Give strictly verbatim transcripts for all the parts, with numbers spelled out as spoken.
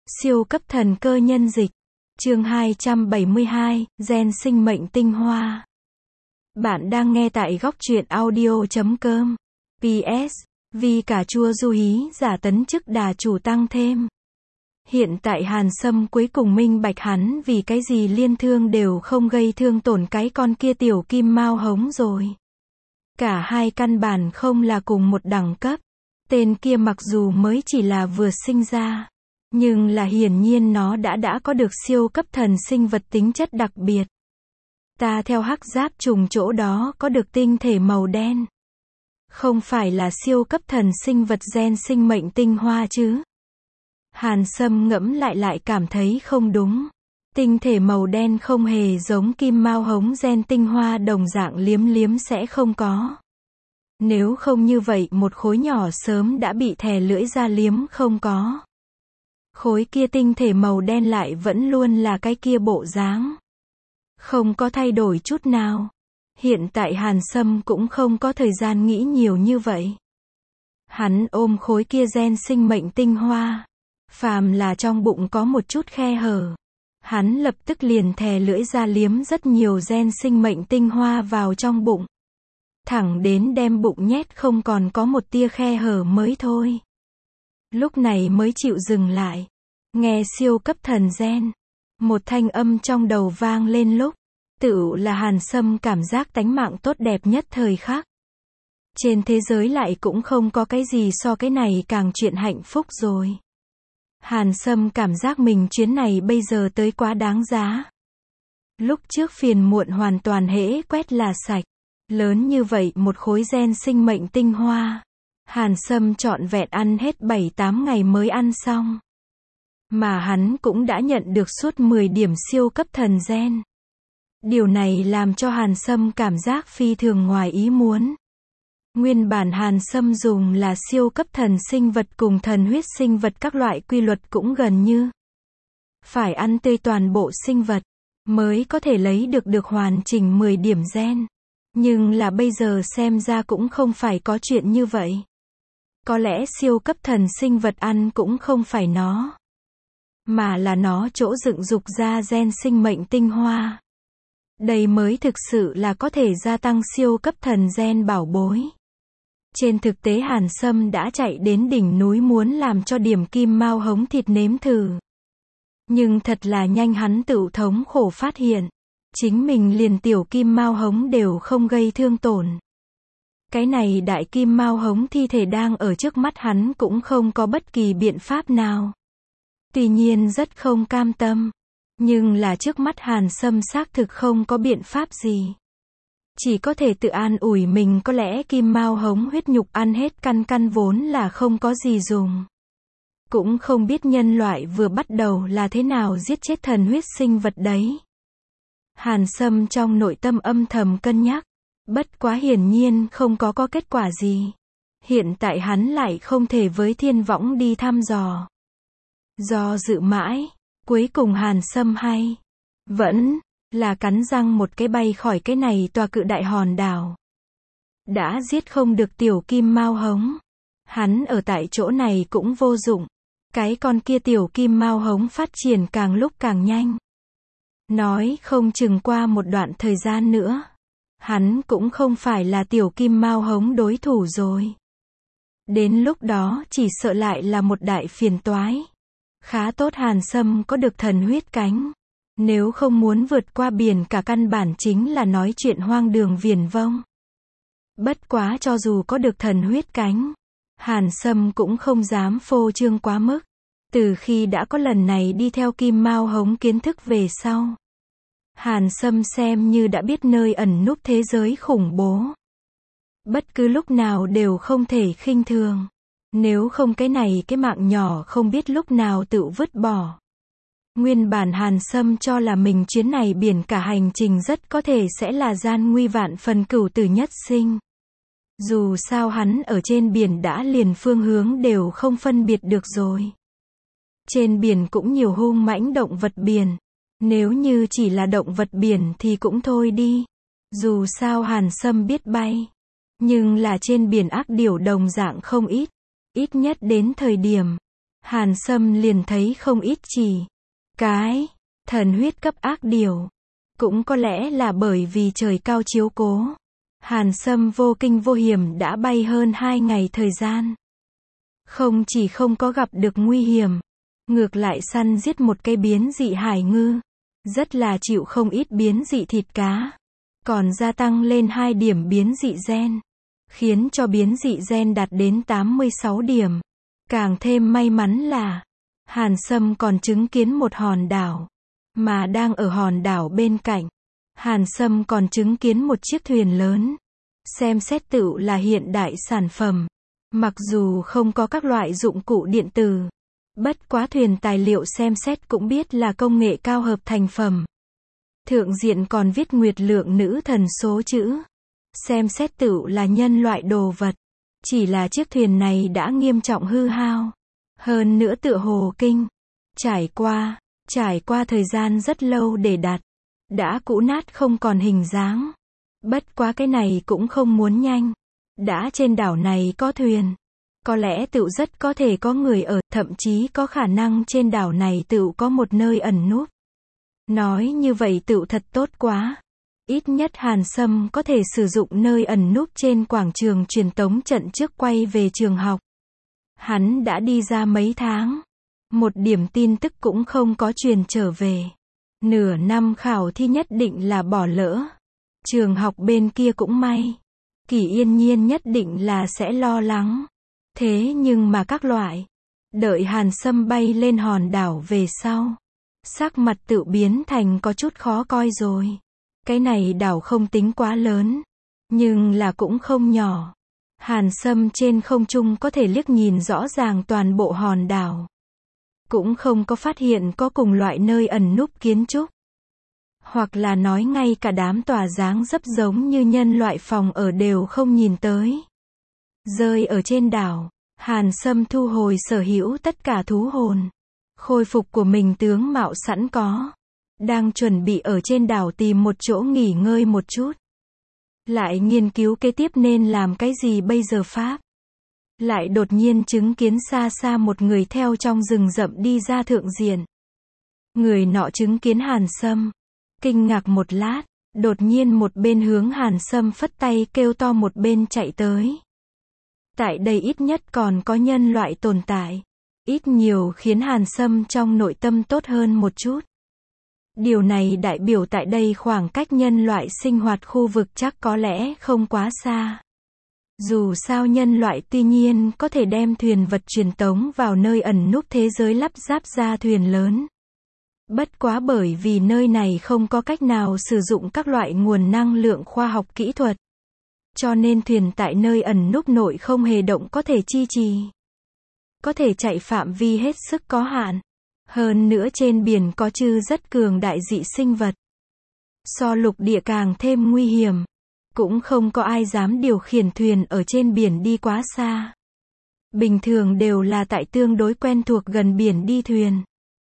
Siêu cấp thần cơ nhân dịch. Chương hai trăm bảy mươi hai, gen sinh mệnh tinh hoa. Bạn đang nghe tại góc truyện audio chấm com. pê ét. Vì cà chua du hí giả tấn chức đà chủ tăng thêm. Hiện tại Hàn Sâm cuối cùng minh bạch hắn vì cái gì liên thương đều không gây thương tổn cái con kia tiểu kim mao hống rồi. Cả hai căn bản không là cùng một đẳng cấp. Tên kia mặc dù mới chỉ là vừa sinh ra, nhưng là hiển nhiên nó đã đã có được siêu cấp thần sinh vật tính chất đặc biệt. Ta theo hắc giáp trùng chỗ đó có được tinh thể màu đen. Không phải là siêu cấp thần sinh vật gen sinh mệnh tinh hoa chứ? Hàn Sâm ngẫm lại lại cảm thấy không đúng. Tinh thể màu đen không hề giống kim mao hống gen tinh hoa đồng dạng liếm liếm sẽ không có. Nếu không như vậy một khối nhỏ sớm đã bị thè lưỡi ra liếm không có. Khối kia tinh thể màu đen lại vẫn luôn là cái kia bộ dáng. Không có thay đổi chút nào. Hiện tại Hàn Sâm cũng không có thời gian nghĩ nhiều như vậy. Hắn ôm khối kia gen sinh mệnh tinh hoa. Phàm là trong bụng có một chút khe hở. Hắn lập tức liền thè lưỡi ra liếm rất nhiều gen sinh mệnh tinh hoa vào trong bụng. Thẳng đến đem bụng nhét không còn có một tia khe hở mới thôi. Lúc này mới chịu dừng lại. Nghe siêu cấp thần gen. Một thanh âm trong đầu vang lên lúc. Tựu là Hàn Sâm cảm giác tánh mạng tốt đẹp nhất thời khắc. Trên thế giới lại cũng không có cái gì so cái này càng chuyện hạnh phúc rồi. Hàn Sâm cảm giác mình chuyến này bây giờ tới quá đáng giá. Lúc trước phiền muộn hoàn toàn hễ quét là sạch. Lớn như vậy một khối gen sinh mệnh tinh hoa. Hàn Sâm trọn vẹn ăn hết bảy tám ngày mới ăn xong. Mà hắn cũng đã nhận được suốt mười điểm siêu cấp thần gen. Điều này làm cho Hàn Sâm cảm giác phi thường ngoài ý muốn. Nguyên bản Hàn Sâm dùng là siêu cấp thần sinh vật cùng thần huyết sinh vật các loại quy luật cũng gần như. Phải ăn tươi toàn bộ sinh vật, mới có thể lấy được được hoàn chỉnh mười điểm gen. Nhưng là bây giờ xem ra cũng không phải có chuyện như vậy. Có lẽ siêu cấp thần sinh vật ăn cũng không phải nó. Mà là nó chỗ dựng dục ra gen sinh mệnh tinh hoa. Đây mới thực sự là có thể gia tăng siêu cấp thần gen bảo bối. Trên thực tế Hàn Sâm đã chạy đến đỉnh núi muốn làm cho điểm kim mao hống thịt nếm thử. Nhưng thật là nhanh hắn tự thống khổ phát hiện. Chính mình liền tiểu kim mao hống đều không gây thương tổn. Cái này đại kim mao hống thi thể đang ở trước mắt hắn cũng không có bất kỳ biện pháp nào. Tuy nhiên rất không cam tâm. Nhưng là trước mắt Hàn Sâm xác thực không có biện pháp gì. Chỉ có thể tự an ủi mình có lẽ kim mao hống huyết nhục ăn hết căn căn vốn là không có gì dùng. Cũng không biết nhân loại vừa bắt đầu là thế nào giết chết thần huyết sinh vật đấy. Hàn Sâm trong nội tâm âm thầm cân nhắc. Bất quá hiển nhiên không có có kết quả gì. Hiện tại hắn lại không thể với thiên võng đi thăm dò. Do dự mãi. Cuối cùng Hàn Sâm hay. Vẫn. Là cắn răng một cái bay khỏi cái này tòa cự đại hòn đảo. Đã giết không được tiểu kim mao hống. Hắn ở tại chỗ này cũng vô dụng. Cái con kia tiểu kim mao hống phát triển càng lúc càng nhanh. Nói không chừng qua một đoạn thời gian nữa. Hắn cũng không phải là tiểu kim mao hống đối thủ rồi. Đến lúc đó chỉ sợ lại là một đại phiền toái. Khá tốt Hàn Sâm có được thần huyết cánh. Nếu không muốn vượt qua biển cả căn bản chính là nói chuyện hoang đường viển vông. Bất quá cho dù có được thần huyết cánh. Hàn Sâm cũng không dám phô trương quá mức. Từ khi đã có lần này đi theo kim mao hống kiến thức về sau. Hàn Sâm xem như đã biết nơi ẩn núp thế giới khủng bố. Bất cứ lúc nào đều không thể khinh thường. Nếu không cái này cái mạng nhỏ không biết lúc nào tự vứt bỏ. Nguyên bản Hàn Sâm cho là mình chuyến này biển cả hành trình rất có thể sẽ là gian nguy vạn phần cửu tử nhất sinh. Dù sao hắn ở trên biển đã liền phương hướng đều không phân biệt được rồi. Trên biển cũng nhiều hung mãnh động vật biển. Nếu như chỉ là động vật biển thì cũng thôi đi. Dù sao Hàn Sâm biết bay. Nhưng là trên biển ác điểu đồng dạng không ít. Ít nhất đến thời điểm Hàn Sâm liền thấy không ít chỉ cái thần huyết cấp ác điều. Cũng có lẽ là bởi vì trời cao chiếu cố. Hàn Sâm vô kinh vô hiểm đã bay hơn hai ngày thời gian. Không chỉ không có gặp được nguy hiểm, ngược lại săn giết một cây biến dị hải ngư. Rất là chịu không ít biến dị thịt cá. Còn gia tăng lên hai điểm biến dị gen. Khiến cho biến dị gen đạt đến tám mươi sáu điểm. Càng thêm may mắn là, Hàn Sâm còn chứng kiến một hòn đảo. Mà đang ở hòn đảo bên cạnh, Hàn Sâm còn chứng kiến một chiếc thuyền lớn. Xem xét tựu là hiện đại sản phẩm. Mặc dù không có các loại dụng cụ điện tử. Bất quá thuyền tài liệu xem xét cũng biết là công nghệ cao hợp thành phẩm. Thượng diện còn viết nguyệt lượng nữ thần số chữ. Xem xét tựu là nhân loại đồ vật. Chỉ là chiếc thuyền này đã nghiêm trọng hư hao. Hơn nữa tựa hồ kinh. Trải qua, trải qua thời gian rất lâu để đặt. Đã cũ nát không còn hình dáng. Bất quá cái này cũng không muốn nhanh. Đã trên đảo này có thuyền. Có lẽ tựu rất có thể có người ở, thậm chí có khả năng trên đảo này tựu có một nơi ẩn núp. Nói như vậy tựu thật tốt quá. Ít nhất Hàn Sâm có thể sử dụng nơi ẩn núp trên quảng trường truyền tống trận trước quay về trường học. Hắn đã đi ra mấy tháng. Một điểm tin tức cũng không có truyền trở về. Nửa năm khảo thi nhất định là bỏ lỡ. Trường học bên kia cũng may. Kỳ Yên Nhiên nhất định là sẽ lo lắng. Thế nhưng mà các loại. Đợi Hàn Sâm bay lên hòn đảo về sau. Sắc mặt tự biến thành có chút khó coi rồi. Cái này đảo không tính quá lớn. Nhưng là cũng không nhỏ. Hàn Sâm trên không trung có thể liếc nhìn rõ ràng toàn bộ hòn đảo. Cũng không có phát hiện có cùng loại nơi ẩn núp kiến trúc. Hoặc là nói ngay cả đám tòa dáng dấp giống như nhân loại phòng ở đều không nhìn tới. Rơi ở trên đảo, Hàn Sâm thu hồi sở hữu tất cả thú hồn. Khôi phục của mình tướng mạo sẵn có. Đang chuẩn bị ở trên đảo tìm một chỗ nghỉ ngơi một chút. Lại nghiên cứu kế tiếp nên làm cái gì bây giờ pháp. Lại đột nhiên chứng kiến xa xa một người theo trong rừng rậm đi ra thượng diện. Người nọ chứng kiến Hàn Sâm. Kinh ngạc một lát, đột nhiên một bên hướng Hàn Sâm phất tay kêu to một bên chạy tới. Tại đây ít nhất còn có nhân loại tồn tại. Ít nhiều khiến Hàn Sâm trong nội tâm tốt hơn một chút. Điều này đại biểu tại đây khoảng cách nhân loại sinh hoạt khu vực chắc có lẽ không quá xa. Dù sao nhân loại tuy nhiên có thể đem thuyền vật truyền tống vào nơi ẩn núp thế giới lắp ráp ra thuyền lớn. Bất quá bởi vì nơi này không có cách nào sử dụng các loại nguồn năng lượng khoa học kỹ thuật. Cho nên thuyền tại nơi ẩn núp nội không hề động có thể chi trì. Có thể chạy phạm vi hết sức có hạn. Hơn nữa trên biển có chư rất cường đại dị sinh vật. So lục địa càng thêm nguy hiểm. Cũng không có ai dám điều khiển thuyền ở trên biển đi quá xa. Bình thường đều là tại tương đối quen thuộc gần biển đi thuyền.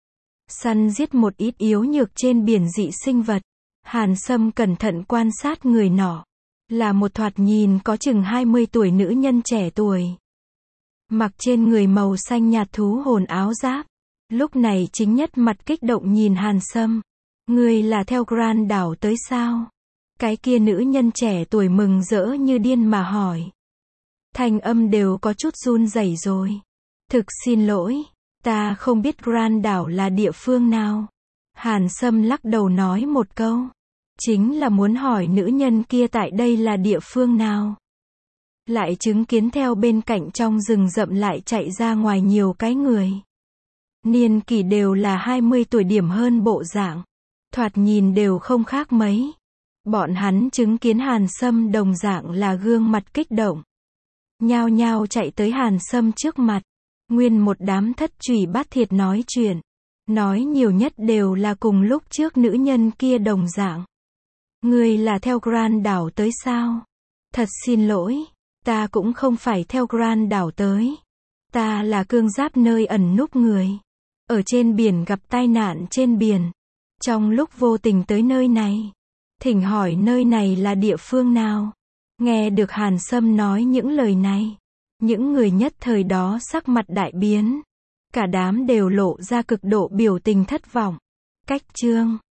Săn giết một ít yếu nhược trên biển dị sinh vật. Hàn Sâm cẩn thận quan sát người nọ. Là một thoạt nhìn có chừng hai mươi tuổi nữ nhân trẻ tuổi. Mặc trên người màu xanh nhạt thú hồn áo giáp. Lúc này chính nhất mặt kích động nhìn Hàn Sâm. Người là theo Grand đảo tới sao? Cái kia nữ nhân trẻ tuổi mừng rỡ như điên mà hỏi. Thanh âm đều có chút run rẩy rồi. Thực xin lỗi, ta không biết Grand đảo là địa phương nào. Hàn Sâm lắc đầu nói một câu. Chính là muốn hỏi nữ nhân kia tại đây là địa phương nào. Lại chứng kiến theo bên cạnh trong rừng rậm lại chạy ra ngoài nhiều cái người. Niên kỷ đều là hai mươi tuổi điểm hơn bộ dạng. Thoạt nhìn đều không khác mấy. Bọn hắn chứng kiến Hàn Sâm đồng dạng là gương mặt kích động. Nhao nhao chạy tới Hàn Sâm trước mặt. Nguyên một đám thất trùy bát thiệt nói chuyện. Nói nhiều nhất đều là cùng lúc trước nữ nhân kia đồng dạng. Người là theo Grand đảo tới sao? Thật xin lỗi, ta cũng không phải theo Grand đảo tới. Ta là cương giáp nơi ẩn núp người. Ở trên biển gặp tai nạn trên biển. Trong lúc vô tình tới nơi này. Thỉnh hỏi nơi này là địa phương nào? Nghe được Hàn Sâm nói những lời này. Những người nhất thời đó sắc mặt đại biến. Cả đám đều lộ ra cực độ biểu tình thất vọng. Cách chương